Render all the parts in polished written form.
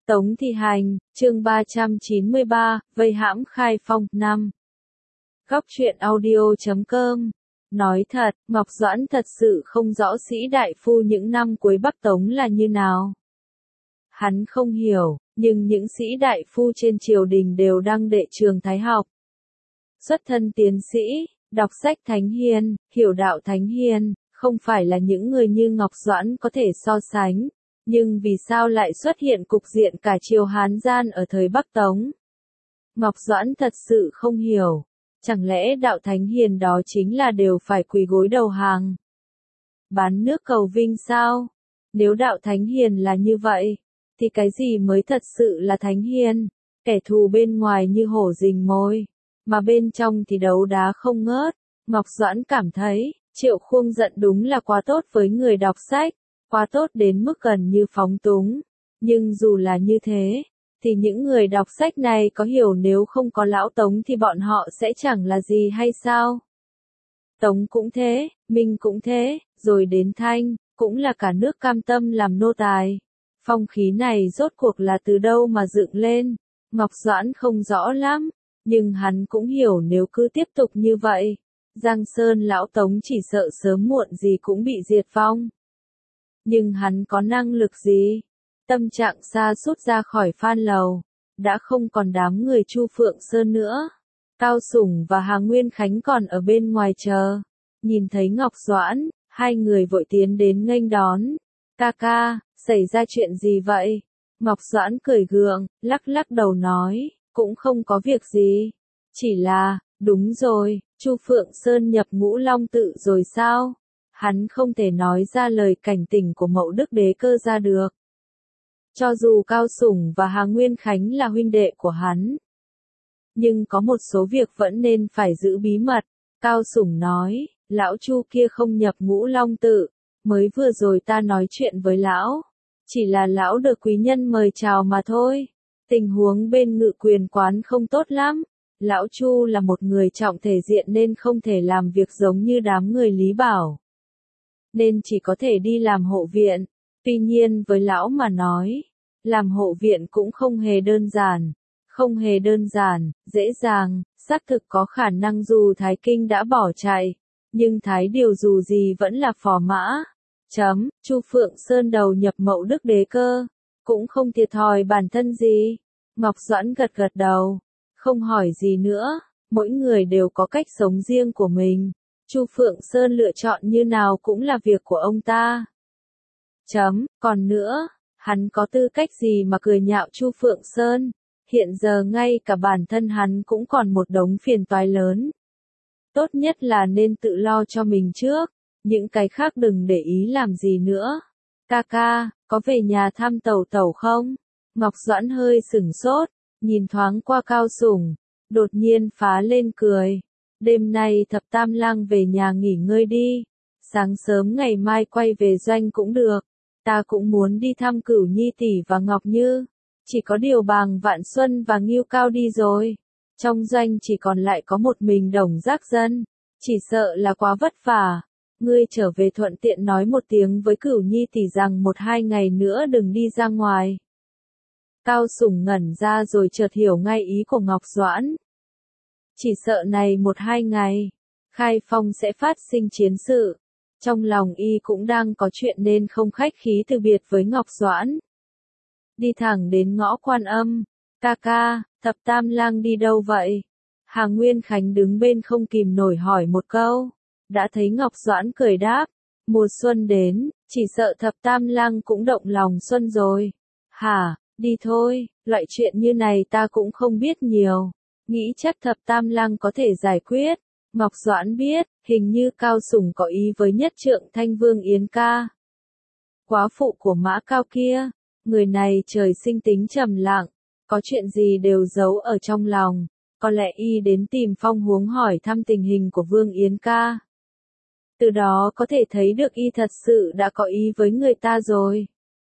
Tống Thị Hành, chương 393, vây hãm Khai Phong, 5. Góc truyện audio.com. Nói thật, Ngọc Doãn thật sự không rõ sĩ đại phu những năm cuối Bắc Tống là như nào. Hắn không hiểu, nhưng những sĩ đại phu trên triều đình đều đăng đệ trường thái học. Xuất thân tiến sĩ, đọc sách thánh hiền, hiểu đạo thánh hiền, không phải là những người như Ngọc Doãn có thể so sánh. Nhưng vì sao lại xuất hiện cục diện cả triều Hán gian ở thời Bắc Tống? Ngọc Doãn thật sự không hiểu. Chẳng lẽ đạo thánh hiền đó chính là đều phải quỳ gối đầu hàng? Bán nước cầu vinh sao? Nếu đạo thánh hiền là như vậy, thì cái gì mới thật sự là thánh hiền? Kẻ thù bên ngoài như hổ rình mồi, mà bên trong thì đấu đá không ngớt. Ngọc Doãn cảm thấy, Triệu Khuông giận đúng là quá tốt với người đọc sách. Quá tốt đến mức gần như phóng túng. Nhưng dù là như thế, thì những người đọc sách này có hiểu nếu không có lão Tống thì bọn họ sẽ chẳng là gì hay sao? Tống cũng thế, Minh cũng thế, rồi đến Thanh, cũng là cả nước cam tâm làm nô tài. Phong khí này rốt cuộc là từ đâu mà dựng lên? Ngọc Doãn không rõ lắm, nhưng hắn cũng hiểu nếu cứ tiếp tục như vậy, Giang Sơn lão Tống chỉ sợ sớm muộn gì cũng bị diệt vong. Nhưng hắn có năng lực gì? Tâm trạng sa sút ra khỏi Phan Lầu, đã không còn đám người Chu Phượng Sơn nữa. Cao Sủng và Hà Nguyên Khánh còn ở bên ngoài chờ. Nhìn thấy Ngọc Doãn, hai người vội tiến đến nghênh đón. Ca ca, xảy ra chuyện gì vậy? Ngọc Doãn cười gượng, lắc lắc đầu nói, cũng không có việc gì. Chỉ là, đúng rồi, Chu Phượng Sơn nhập Ngũ Long tự rồi sao? Hắn không thể nói ra lời cảnh tỉnh của Mậu Đức Đế Cơ ra được. Cho dù Cao Sủng và Hà Nguyên Khánh là huynh đệ của hắn, nhưng có một số việc vẫn nên phải giữ bí mật. Cao Sủng nói, lão Chu kia không nhập Ngũ Long tự, mới vừa rồi ta nói chuyện với lão, chỉ là lão được quý nhân mời chào mà thôi. Tình huống bên Ngự Quyền quán không tốt lắm. Lão Chu là một người trọng thể diện nên không thể làm việc giống như đám người Lý Bảo, nên chỉ có thể đi làm hộ viện. Tuy nhiên với lão mà nói, làm hộ viện cũng không hề đơn giản. Không hề đơn giản, dễ dàng, xác thực có khả năng dù Thái Kinh đã bỏ chạy, nhưng Thái Điều dù gì vẫn là phò mã. Chu Phượng Sơn đầu nhập Mậu Đức Đế Cơ, cũng không thiệt thòi bản thân gì. Ngọc Doãn gật gật đầu, không hỏi gì nữa, mỗi người đều có cách sống riêng của mình. Chu Phượng Sơn lựa chọn như nào cũng là việc của ông ta. Còn nữa, hắn có tư cách gì mà cười nhạo Chu Phượng Sơn? Hiện giờ ngay cả bản thân hắn cũng còn một đống phiền toái lớn. Tốt nhất là nên tự lo cho mình trước, những cái khác đừng để ý làm gì nữa. Ca ca, có về nhà thăm Tẩu Tẩu không? Ngọc Doãn hơi sửng sốt, nhìn thoáng qua Cao Sủng, đột nhiên phá lên cười. Đêm nay Thập Tam Lang về nhà nghỉ ngơi đi, sáng sớm ngày mai quay về doanh cũng được. Ta cũng muốn đi thăm Cửu Nhi tỷ và Ngọc Như, chỉ có điều Bàng Vạn Xuân và Ngưu Cao đi rồi. Trong doanh chỉ còn lại có một mình Đồng Giác Dân, chỉ sợ là quá vất vả. Ngươi trở về thuận tiện nói một tiếng với Cửu Nhi tỷ rằng 1-2 ngày nữa đừng đi ra ngoài. Cao Sủng ngẩn ra rồi chợt hiểu ngay ý của Ngọc Doãn. Chỉ sợ này 1-2 ngày, Khai Phong sẽ phát sinh chiến sự. Trong lòng y cũng đang có chuyện nên không khách khí từ biệt với Ngọc Doãn. Đi thẳng đến ngõ Quan Âm. Ca ca, Thập Tam Lang đi đâu vậy? Hà Nguyên Khánh đứng bên không kìm nổi hỏi một câu. Đã thấy Ngọc Doãn cười đáp. Mùa xuân đến, chỉ sợ Thập Tam Lang cũng động lòng xuân rồi. Hả, đi thôi, loại chuyện như này ta cũng không biết nhiều. Nghĩ chắc Thập Tam Lang có thể giải quyết. Ngọc Doãn biết, hình như Cao Sủng có ý với nhất trượng Thanh Vương Yến Ca, quá phụ của Mã Cao kia. Người này trời sinh tính trầm lặng, có chuyện gì đều giấu ở trong lòng. Có lẽ y đến tìm Phong Huống hỏi thăm tình hình của Vương Yến Ca. Từ đó có thể thấy được y thật sự đã có ý với người ta rồi.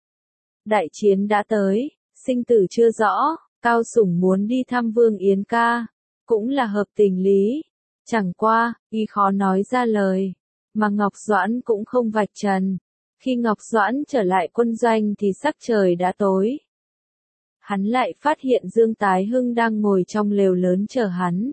Đại chiến đã tới, sinh tử chưa rõ, Cao Sủng muốn đi thăm Vương Yến Ca, cũng là hợp tình lý. Chẳng qua, y khó nói ra lời, mà Ngọc Doãn cũng không vạch trần. Khi Ngọc Doãn trở lại quân doanh thì sắc trời đã tối. hắn lại phát hiện Dương Tái Hưng đang ngồi trong lều lớn chờ hắn.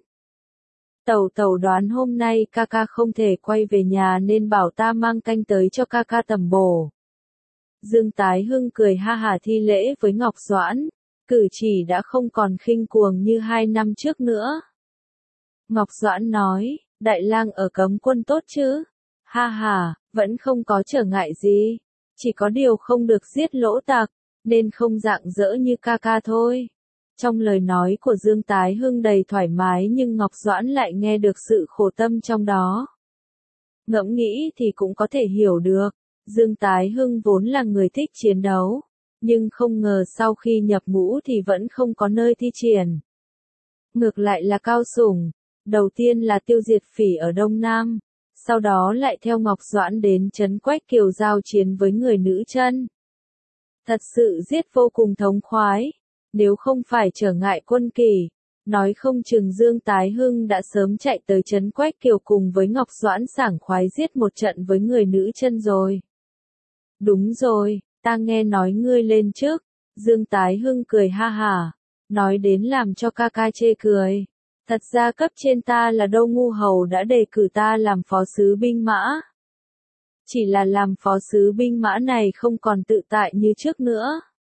Tẩu tẩu đoán hôm nay ca ca không thể quay về nhà nên bảo ta mang canh tới cho ca ca tẩm bổ. Dương Tái Hưng cười ha hả thi lễ với Ngọc Doãn, cử chỉ đã không còn khinh cuồng như 2 năm trước nữa. Ngọc Doãn nói, đại lang ở cấm quân tốt chứ? Ha ha, vẫn không có trở ngại gì, chỉ có điều không được giết lỗ tặc, nên không rạng rỡ như ca ca thôi. Trong lời nói của Dương Tái Hưng đầy thoải mái nhưng Ngọc Doãn lại nghe được sự khổ tâm trong đó. Ngẫm nghĩ thì cũng có thể hiểu được, Dương Tái Hưng vốn là người thích chiến đấu, nhưng không ngờ sau khi nhập ngũ thì vẫn không có nơi thi triển. Ngược lại là Cao Sủng, đầu tiên là tiêu diệt phỉ ở Đông Nam, sau đó lại theo Ngọc Doãn đến trấn Quách Kiều giao chiến với người nữ chân. Thật sự giết vô cùng thống khoái, nếu không phải trở ngại quân kỷ, nói không chừng Dương Tái Hưng đã sớm chạy tới trấn Quách Kiều cùng với Ngọc Doãn sảng khoái giết một trận với người nữ chân rồi. Đúng rồi, ta nghe nói ngươi lên trước, Dương Tái Hưng cười ha hả, nói đến làm cho ca ca chê cười. Thật ra cấp trên ta là Đô Ngu Hầu đã đề cử ta làm phó sứ binh mã. Chỉ là làm phó sứ binh mã này không còn tự tại như trước nữa.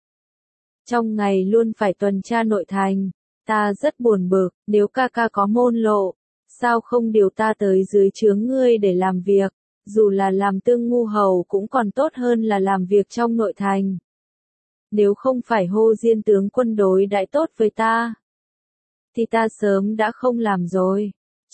Trong ngày luôn phải tuần tra nội thành, ta rất buồn bực, nếu ca ca có môn lộ, sao không điều ta tới dưới trướng ngươi để làm việc, dù là làm tương ngu hầu cũng còn tốt hơn là làm việc trong nội thành. Nếu không phải Hô Diên tướng quân đối đãi tốt với ta, thì ta sớm đã không làm rồi.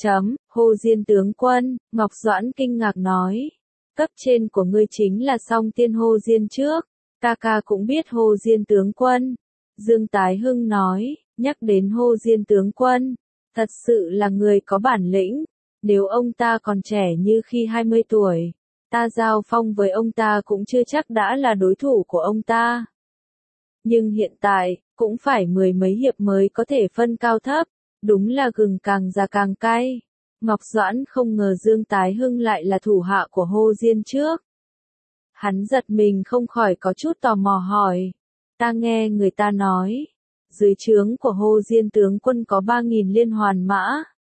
Hô Diên tướng quân, Ngọc Doãn kinh ngạc nói, cấp trên của ngươi chính là Song Tiên Hô Diên trước, ca ca cũng biết Hô Diên tướng quân. Dương Tái Hưng nói, nhắc đến Hô Diên tướng quân, thật sự là người có bản lĩnh, nếu ông ta còn trẻ như khi 20 tuổi, ta giao phong với ông ta cũng chưa chắc đã là đối thủ của ông ta. Nhưng hiện tại, cũng phải 10 mấy hiệp mới có thể phân cao thấp, đúng là gừng càng già càng cay. Ngọc Doãn không ngờ Dương Tái Hưng lại là thủ hạ của Hô Diên trước. Hắn giật mình không khỏi có chút tò mò hỏi, ta nghe người ta nói, dưới trướng của Hô Diên tướng quân có 3.000 liên hoàn mã.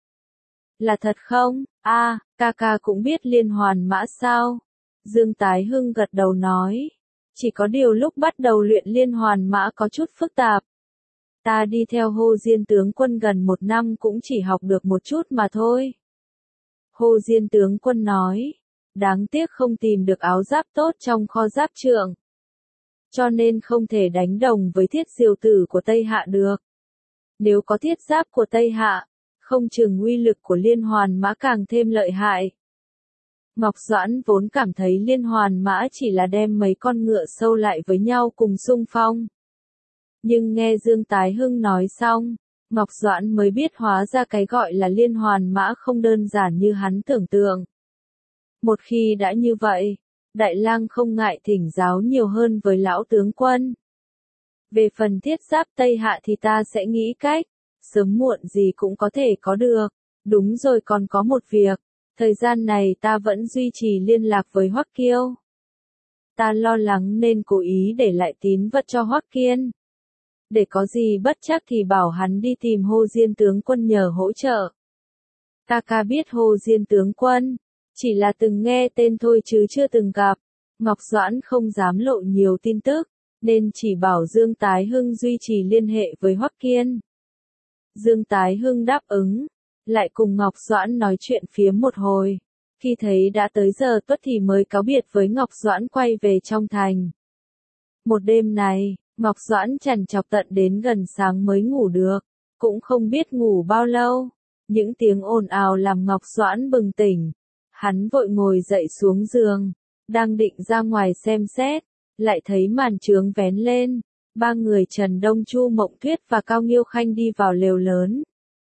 Là thật không? Ca ca cũng biết liên hoàn mã sao? Dương Tái Hưng gật đầu nói, chỉ có điều lúc bắt đầu luyện liên hoàn mã có chút phức tạp. Ta đi theo Hô Diên tướng quân gần 1 năm cũng chỉ học được một chút mà thôi. Hô Diên tướng quân nói, đáng tiếc không tìm được áo giáp tốt trong kho giáp trượng, cho nên không thể đánh đồng với thiết diều tử của Tây Hạ được. Nếu có thiết giáp của Tây Hạ, không chừng uy lực của liên hoàn mã càng thêm lợi hại. Ngọc Doãn vốn cảm thấy liên hoàn mã chỉ là đem mấy con ngựa sâu lại với nhau cùng xung phong. Nhưng nghe Dương Tái Hưng nói xong, Ngọc Doãn mới biết hóa ra cái gọi là liên hoàn mã không đơn giản như hắn tưởng tượng. Một khi đã như vậy, Đại lang không ngại thỉnh giáo nhiều hơn với lão tướng quân. Về phần thiết giáp Tây Hạ thì ta sẽ nghĩ cách, sớm muộn gì cũng có thể có được. Đúng rồi, còn có một việc, thời gian này ta vẫn duy trì liên lạc với Hoắc Kiêu. Ta lo lắng nên cố ý để lại tín vật cho Hoắc Kiên. Để có gì bất trắc thì bảo hắn đi tìm Hô Diên tướng quân nhờ hỗ trợ. Ca ca biết Hô Diên tướng quân, chỉ là từng nghe tên thôi chứ chưa từng gặp. Ngọc Doãn không dám lộ nhiều tin tức, nên chỉ bảo Dương Tái Hưng duy trì liên hệ với Hoắc Kiên. Dương Tái Hưng đáp ứng, lại cùng Ngọc Doãn nói chuyện phiếm một hồi. Khi thấy đã tới giờ tuất thì mới cáo biệt với Ngọc Doãn quay về trong thành. Một đêm này, Ngọc Doãn trằn trọc tận đến gần sáng mới ngủ được, cũng không biết ngủ bao lâu. Những tiếng ồn ào làm Ngọc Doãn bừng tỉnh. Hắn vội ngồi dậy xuống giường, đang định ra ngoài xem xét, lại thấy màn trướng vén lên. 3 người Trần Đông Chu Mộng Tuyết và Cao Nghiêu Khanh đi vào lều lớn.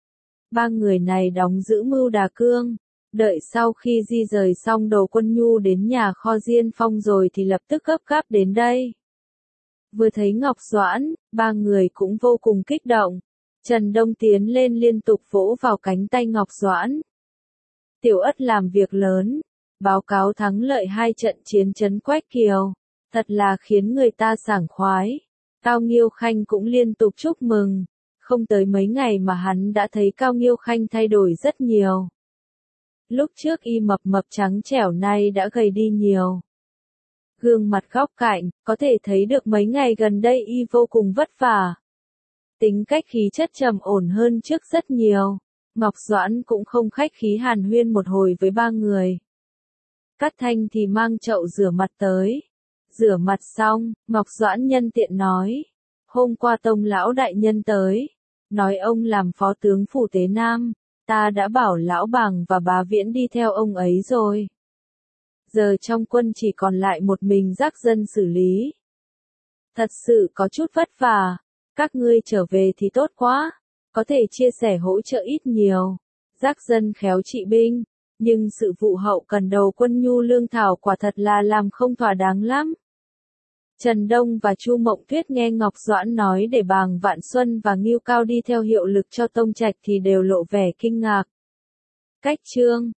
3 người này đóng giữ mưu đà cương, đợi sau khi di rời xong đồ quân nhu đến nhà kho Diên Phong rồi thì lập tức gấp gáp đến đây. Vừa thấy Ngọc Doãn, 3 người cũng vô cùng kích động. Trần Đông tiến lên liên tục vỗ vào cánh tay Ngọc Doãn. Tiểu Ất làm việc lớn, báo cáo thắng lợi 2 trận chiến trấn Quách Kiều, thật là khiến người ta sảng khoái. Cao Nghiêu Khanh cũng liên tục chúc mừng. Không tới mấy ngày mà hắn đã thấy Cao Nghiêu Khanh thay đổi rất nhiều. Lúc trước y mập mập trắng trẻo nay đã gầy đi nhiều. Gương mặt góc cạnh, có thể thấy được mấy ngày gần đây y vô cùng vất vả. Tính cách khí chất trầm ổn hơn trước rất nhiều. Ngọc Doãn cũng không khách khí hàn huyên một hồi với ba người. Cát Thanh thì mang chậu rửa mặt tới. Rửa mặt xong, Ngọc Doãn nhân tiện nói. Hôm qua Tông lão đại nhân tới. Nói ông làm phó tướng phủ Tế Nam. Ta đã bảo lão Bàng và bá Viễn đi theo ông ấy rồi. Giờ trong quân chỉ còn lại một mình Giác Dân xử lý. Thật sự có chút vất vả. Các ngươi trở về thì tốt quá. Có thể chia sẻ hỗ trợ ít nhiều. Giác Dân khéo trị binh. Nhưng sự vụ hậu cần đầu quân nhu lương thảo quả thật là làm không thỏa đáng lắm. Trần Đông và Chu Mộng Tuyết nghe Ngọc Doãn nói để Bàng Vạn Xuân và Ngưu Cao đi theo hiệu lực cho Tông Trạch thì đều lộ vẻ kinh ngạc. Cách chương